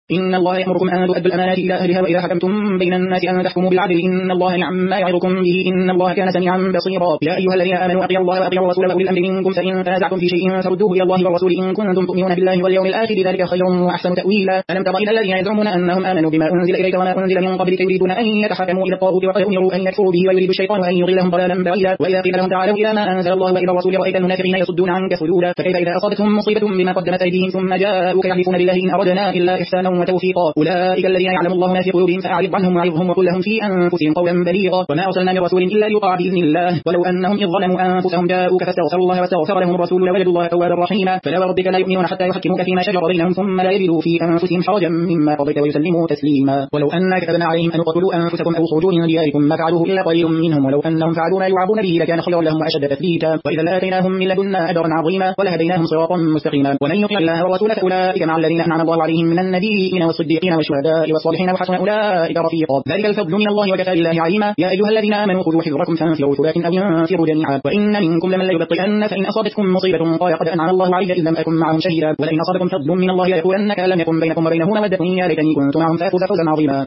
إن الله يأمركم أن تؤدوا الأمانات إلى أهلها وإذا حكمتم بين الناس أن تحكموا بالعدل إن الله نعم ما يعظكم به إن الله كان سميعا بصيرا. يا أيها الذين آمنوا أطيعوا الله وأطيعوا الرسول وأولي الأمر منكم فإن تنازعتم في شيء فردوه إلى الله والرسول إن كنتم تؤمنون بالله واليوم الآخر ذلك خير وأحسن تأويلا. ألم تر إلى الذين يزعمون أنهم آمنوا بما أنزل إليك وما أنزل من قبلك يريدون أن يتحكموا إلى الطاغوت وقد أمروا أن يكفروا به ويريد الشيطان أن يضلهم ضلالا بعيدا. وإذا قيل لهم تعالوا إلى ما أنزل الله وإلى الرسول رأيت المنافقين يصدون عنك صدودا. فكيف إذا أصابتهم مصيبة بما قدمت أيديهم ثم جاءوك يحلفون بالله إن أردنا إلا إحسانا وتوفيقا أولئك الذين يعلم الله ما في قلوبهم فأعرض عنهم وعظهم وقل لهم في أنفسهم قولا بليغا. وما أرسلنا من رسول إلا ليطاع بإذن الله ولو أنهم إذ ظلموا أنفسهم جاءوك فاستغفروا الله واستغفر لهم الرسول لوجدوا الله توابا رحيما. فلا وربك لا يؤمنون حتى يحكموك فيما شجر بينهم ثم لا يجدوا في أنفسهم حرجا مما قضيت ويسلموا تسليما. ولو أنا كتبنا عليهم أن اقتلوا أنفسكم أو اخرجوا من دياركم ما فعلوه إلا قليل منهم ولو أنهم فعلوا ما يوعظون به لكان خيرا لهم وأشد تثبيتا وإذا لآتيناهم من لدنا أجرا عظيما ولهديناهم صراطا مستقيما. ومن يطع الله والرسول فأولئك مع الذين أنعم الله عليهم من النبيين والصديقين والشهداء والصالحين وحسن أولئك رفيقا ذلك الفضل من الله وكفى بالله عليما. يا أيها الذين آمنوا خذوا حذركم فانفروا ثبات أو ينفروا جميعا وإن منكم لمن ليبطئن فإن أصابتكم مصيبة قال قد أنعم الله علي إذ لم أكن معهم شهيدا ولئن أصابكم فضل من الله ليقولن كأن لم يكن بينكم وبينه مودة يا ليتني كنت معهم فأفوز فوزا عظيما.